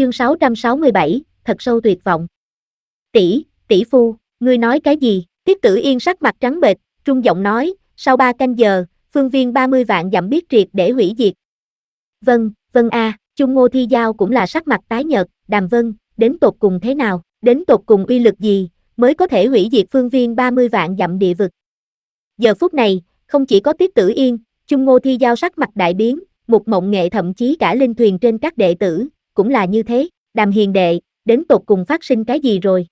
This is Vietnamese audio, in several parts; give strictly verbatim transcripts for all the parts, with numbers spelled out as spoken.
Chương sáu trăm sáu mươi bảy, thật sâu tuyệt vọng. Tỷ, tỷ phu, ngươi nói cái gì? Tiết Tử Yên sắc mặt trắng bệch, trung giọng nói, sau ba canh giờ, phương viên ba mươi vạn dặm biết triệt để hủy diệt. Vâng, vâng a, Chung Ngô Thi Giao cũng là sắc mặt tái nhợt, Đàm Vân, đến tột cùng thế nào, đến tột cùng uy lực gì, mới có thể hủy diệt phương viên ba mươi vạn dặm địa vực. Giờ phút này, không chỉ có Tiết Tử Yên, Chung Ngô Thi Giao sắc mặt đại biến, Mục Mộng Nghệ thậm chí cả linh thuyền trên các đệ tử, cũng là như thế. Đàm hiền đệ, đến tột cùng phát sinh cái gì rồi?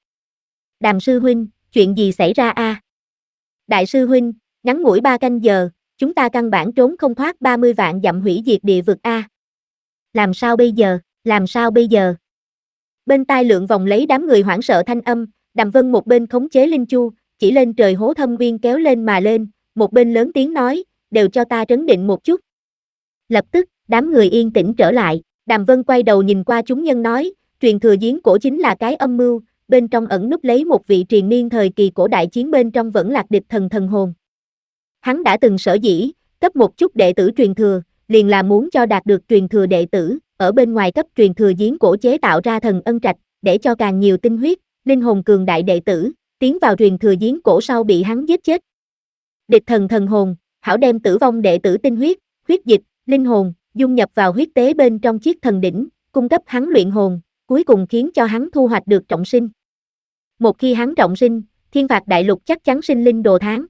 Đàm sư huynh, chuyện gì xảy ra a? À? Đại sư huynh, ngắn ngủi ba canh giờ, chúng ta căn bản trốn không thoát ba mươi vạn dặm hủy diệt địa vực a. À? Làm sao bây giờ, làm sao bây giờ? Bên tai lượn vòng lấy đám người hoảng sợ thanh âm, Đàm Vân một bên khống chế linh chu, chỉ lên trời hố thâm uyên kéo lên mà lên, một bên lớn tiếng nói, đều cho ta trấn định một chút. Lập tức, đám người yên tĩnh trở lại. Đàm Vân quay đầu nhìn qua chúng nhân nói, truyền thừa giếng cổ chính là cái âm mưu, bên trong ẩn núp lấy một vị triền niên thời kỳ cổ đại chiến bên trong vẫn lạc địch thần thần hồn. Hắn đã từng sở dĩ, cấp một chút đệ tử truyền thừa, liền là muốn cho đạt được truyền thừa đệ tử, ở bên ngoài cấp truyền thừa giếng cổ chế tạo ra thần ân trạch, để cho càng nhiều tinh huyết, linh hồn cường đại đệ tử, tiến vào truyền thừa giếng cổ sau bị hắn giết chết. Địch thần thần hồn, hảo đem tử vong đệ tử tinh huyết, huyết dịch, linh hồn, dung nhập vào huyết tế bên trong chiếc thần đỉnh, cung cấp hắn luyện hồn, cuối cùng khiến cho hắn thu hoạch được trọng sinh. Một khi hắn trọng sinh, thiên phạt đại lục chắc chắn sinh linh đồ tháng.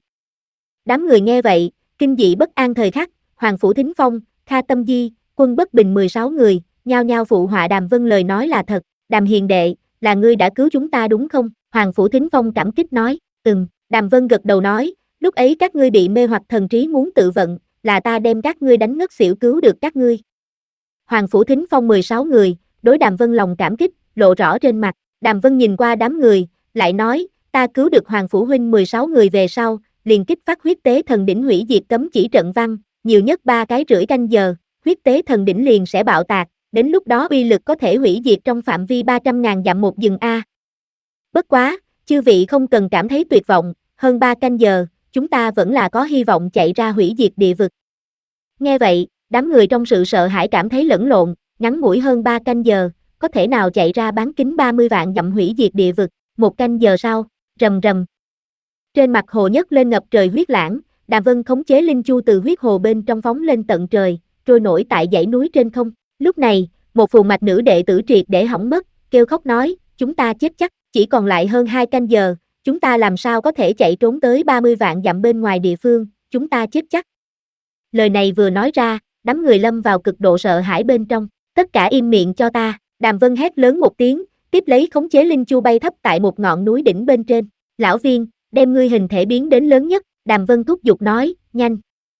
Đám người nghe vậy, kinh dị bất an thời khắc, Hoàng Phủ Thính Phong, Kha Tâm Di, Quân Bất Bình mười sáu người, nhao nhao phụ họa Đàm Vân lời nói là thật. Đàm hiền đệ, là ngươi đã cứu chúng ta đúng không? Hoàng Phủ Thính Phong cảm kích nói, ừm. Đàm Vân gật đầu nói, lúc ấy các ngươi bị mê hoặc thần trí muốn tự vận, là ta đem các ngươi đánh ngất xỉu cứu được các ngươi. Hoàng Phủ Thính Phong mười sáu người, đối Đàm Vân lòng cảm kích, lộ rõ trên mặt. Đàm Vân nhìn qua đám người, lại nói, ta cứu được Hoàng Phủ huynh mười sáu người về sau, liền kích phát huyết tế thần đỉnh hủy diệt cấm chỉ trận văn, nhiều nhất ba cái rưỡi canh giờ, huyết tế thần đỉnh liền sẽ bạo tạc, đến lúc đó uy lực có thể hủy diệt trong phạm vi ba trăm ngàn dặm một rừng a. Bất quá, chư vị không cần cảm thấy tuyệt vọng, hơn ba canh giờ, chúng ta vẫn là có hy vọng chạy ra hủy diệt địa vực. Nghe vậy, đám người trong sự sợ hãi cảm thấy lẫn lộn, ngắn ngủi hơn ba canh giờ, có thể nào chạy ra bán kính ba mươi vạn dặm hủy diệt địa vực, một canh giờ sau, rầm rầm. Trên mặt hồ nhấc lên ngập trời huyết lãng, Đàm Vân khống chế linh chu từ huyết hồ bên trong phóng lên tận trời, trôi nổi tại dãy núi trên không. Lúc này, một phù mạch nữ đệ tử triệt để hỏng mất, kêu khóc nói, chúng ta chết chắc, chỉ còn lại hơn hai canh giờ, chúng ta làm sao có thể chạy trốn tới ba mươi vạn dặm bên ngoài địa phương, chúng ta chết chắc. Lời này vừa nói ra, đám người lâm vào cực độ sợ hãi bên trong, tất cả im miệng cho ta. Đàm Vân hét lớn một tiếng, tiếp lấy khống chế linh chu bay thấp tại một ngọn núi đỉnh bên trên. Lão Viên, đem ngươi hình thể biến đến lớn nhất, Đàm Vân thúc giục nói, nhanh.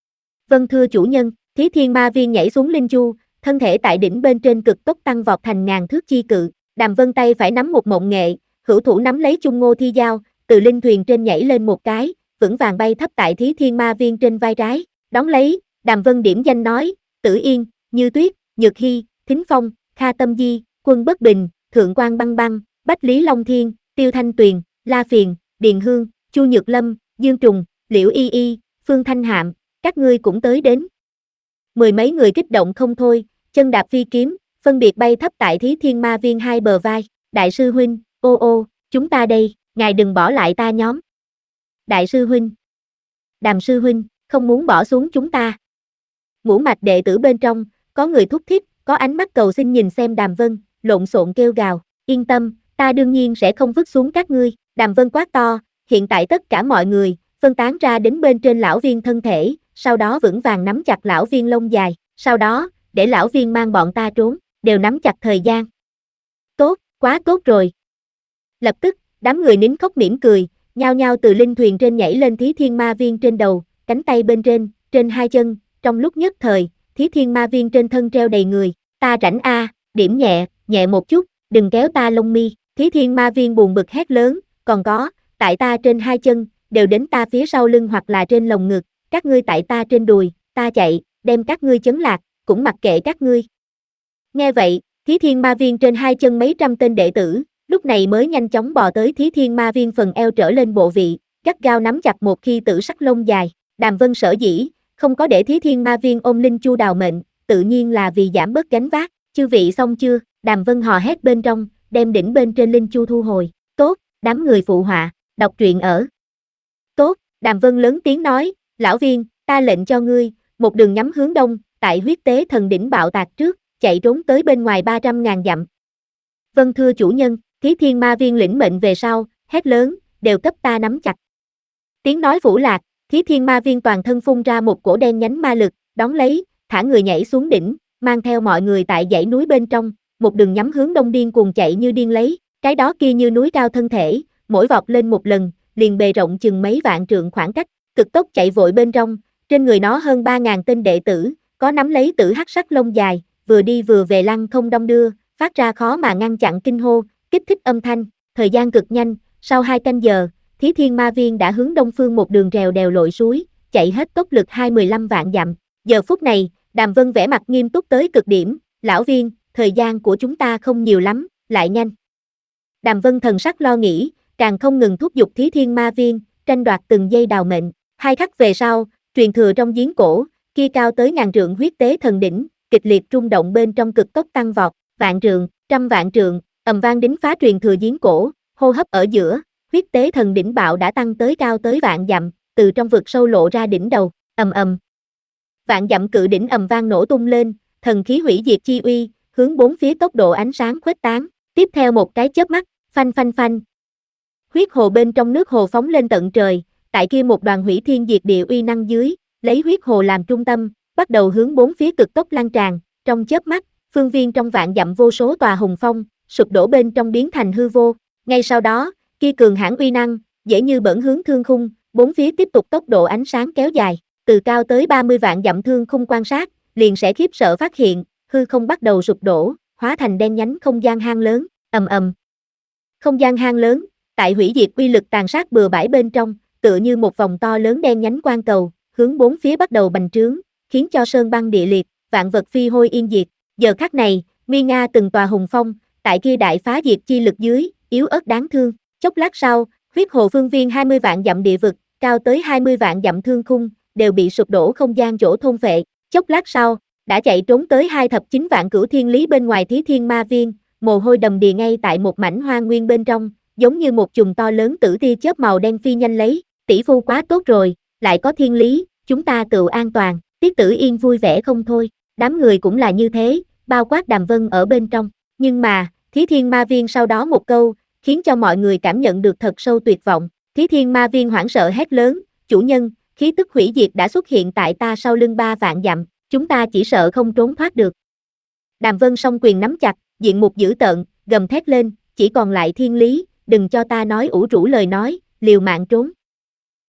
Vân thưa chủ nhân, Thí Thiên Ma Viên nhảy xuống linh chu, thân thể tại đỉnh bên trên cực tốc tăng vọt thành ngàn thước chi cự. Đàm Vân tay phải nắm một Mộng Nghệ, hữu thủ nắm lấy Chung Ngô Thi Giao, từ linh thuyền trên nhảy lên một cái, vững vàng bay thấp tại Thí Thiên Ma Viên trên vai trái. Đón lấy, Đàm Vân điểm danh nói, Tử Yên, Như Tuyết, Nhược Hy, Thính Phong, Kha Tâm Di, Quân Bất Bình, Thượng Quan Băng Băng, Bách Lý Long Thiên, Tiêu Thanh Tuyền, La Phiền, Điền Hương, Chu Nhược Lâm, Dương Trùng, Liễu Y Y, Phương Thanh Hạm, các ngươi cũng tới đến. Mười mấy người kích động không thôi, chân đạp phi kiếm, phân biệt bay thấp tại Thí Thiên Ma Viên hai bờ vai. Đại sư huynh, ô ô, chúng ta đây, ngài đừng bỏ lại ta nhóm. Đại sư huynh, Đàm sư huynh, không muốn bỏ xuống chúng ta. Ngũ mạch đệ tử bên trong, có người thúc thiết, có ánh mắt cầu xin nhìn xem Đàm Vân, lộn xộn kêu gào, yên tâm, ta đương nhiên sẽ không vứt xuống các ngươi. Đàm Vân quát to, hiện tại tất cả mọi người, phân tán ra đến bên trên lão viên thân thể, sau đó vững vàng nắm chặt lão viên lông dài, sau đó, để lão viên mang bọn ta trốn, đều nắm chặt thời gian. Tốt, quá tốt rồi. Lập tức, đám người nín khóc mỉm cười, nhao nhao từ linh thuyền trên nhảy lên Thí Thiên Ma Viên trên đầu, cánh tay bên trên, trên hai chân, trong lúc nhất thời, Thí Thiên Ma Viên trên thân treo đầy người, ta rảnh a, điểm nhẹ, nhẹ một chút, đừng kéo ta lông mi. Thí Thiên Ma Viên buồn bực hét lớn, còn có, tại ta trên hai chân, đều đến ta phía sau lưng hoặc là trên lồng ngực, các ngươi tại ta trên đùi, ta chạy, đem các ngươi chấn lạc, cũng mặc kệ các ngươi. Nghe vậy, Thí Thiên Ma Viên trên hai chân mấy trăm tên đệ tử, lúc này mới nhanh chóng bò tới Thí Thiên Ma Viên phần eo trở lên bộ vị, gắt gao nắm chặt một khi tử sắc lông dài. Đàm Vân sở dĩ, không có để Thí Thiên Ma Viên ôm linh chu đào mệnh, tự nhiên là vì giảm bớt gánh vác. Chư vị xong chưa? Đàm Vân hò hét bên trong, đem đỉnh bên trên linh chu thu hồi. Tốt, đám người phụ họa, đọc truyện ở. Tốt, Đàm Vân lớn tiếng nói, lão viên, ta lệnh cho ngươi, một đường nhắm hướng đông, tại huyết tế thần đỉnh bạo tạc trước, chạy trốn tới bên ngoài ba trăm ngàn dặm. Vâng thưa chủ nhân, Thí Thiên Ma Viên lĩnh mệnh về sau, hét lớn, đều cấp ta nắm chặt. Tiếng nói vũ lạc, Thí Thiên Ma Viên toàn thân phun ra một cổ đen nhánh ma lực, đón lấy, thả người nhảy xuống đỉnh, mang theo mọi người tại dãy núi bên trong, một đường nhắm hướng đông điên cuồng chạy như điên lấy, cái đó kia như núi cao thân thể, mỗi vọt lên một lần, liền bề rộng chừng mấy vạn trượng khoảng cách, cực tốc chạy vội bên trong, trên người nó hơn ba ngàn tên đệ tử, có nắm lấy tử hắc sắc lông dài, vừa đi vừa về lăng không đong đưa, phát ra khó mà ngăn chặn kinh hô, kích thích âm thanh, thời gian cực nhanh, sau hai canh giờ, Thí Thiên Ma Viên đã hướng đông phương một đường rèo đèo lội suối, chạy hết tốc lực hai mươi lăm vạn dặm. Giờ phút này, Đàm Vân vẻ mặt nghiêm túc tới cực điểm, lão viên, thời gian của chúng ta không nhiều lắm, lại nhanh. Đàm Vân thần sắc lo nghĩ, càng không ngừng thúc giục Thí Thiên Ma Viên, tranh đoạt từng giây đào mệnh. Hai khắc về sau, truyền thừa trong giếng cổ, kia cao tới ngàn trượng huyết tế thần đỉnh, kịch liệt rung động bên trong cực tốc tăng vọt, vạn trượng, trăm vạn trượng, ầm vang đính phá truyền thừa giếng cổ, hô hấp ở giữa, huyết tế thần đỉnh bạo đã tăng tới cao tới vạn dặm, từ trong vực sâu lộ ra đỉnh đầu, ầm ầm. Vạn dặm cự đỉnh ầm vang nổ tung lên, thần khí hủy diệt chi uy, hướng bốn phía tốc độ ánh sáng khuếch tán, tiếp theo một cái chớp mắt, phanh phanh phanh. Huyết hồ bên trong nước hồ phóng lên tận trời, tại kia một đoàn hủy thiên diệt địa uy năng dưới, lấy huyết hồ làm trung tâm, bắt đầu hướng bốn phía cực tốc lan tràn, trong chớp mắt, phương viên trong vạn dặm vô số tòa hùng phong, sụp đổ bên trong biến thành hư vô. Ngay sau đó, kia cường hãn uy năng, dễ như bỡn hướng thương khung, bốn phía tiếp tục tốc độ ánh sáng kéo dài, từ cao tới ba mươi vạn dặm thương khung quan sát, liền sẽ khiếp sợ phát hiện, hư không bắt đầu sụp đổ, hóa thành đen nhánh không gian hang lớn, ầm ầm. Không gian hang lớn, tại hủy diệt uy lực tàn sát bừa bãi bên trong, tựa như một vòng to lớn đen nhánh quang cầu, hướng bốn phía bắt đầu bành trướng, khiến cho sơn băng địa liệt, vạn vật phi hôi yên diệt. Giờ khắc này, nguy nga từng tòa hùng phong, tại kia đại phá diệt chi lực dưới, yếu ớt đáng thương. Chốc lát sau, huyết hồ phương viên hai mươi vạn dặm địa vực, cao tới hai mươi vạn dặm thương khung, đều bị sụp đổ không gian chỗ thôn phệ. Chốc lát sau, đã chạy trốn tới hai thập chín vạn cửu thiên lý bên ngoài Thí Thiên Ma Viên, mồ hôi đầm đìa ngay tại một mảnh hoang nguyên bên trong, giống như một chùm to lớn tử tia chớp màu đen phi nhanh lấy, tỷ phu quá tốt rồi, lại có thiên lý, chúng ta tự an toàn. Tiết Tử Yên vui vẻ không thôi, đám người cũng là như thế, bao quát Đàm Vân ở bên trong, nhưng mà, Thí Thiên Ma Viên sau đó một câu, khiến cho mọi người cảm nhận được thật sâu tuyệt vọng. Thí Thiên Ma Viên hoảng sợ hét lớn, chủ nhân, khí tức hủy diệt đã xuất hiện tại ta sau lưng ba vạn dặm, chúng ta chỉ sợ không trốn thoát được. Đàm Vân song quyền nắm chặt, diện mục dữ tợn, gầm thét lên, chỉ còn lại thiên lý, đừng cho ta nói ủ rũ lời nói, liều mạng trốn.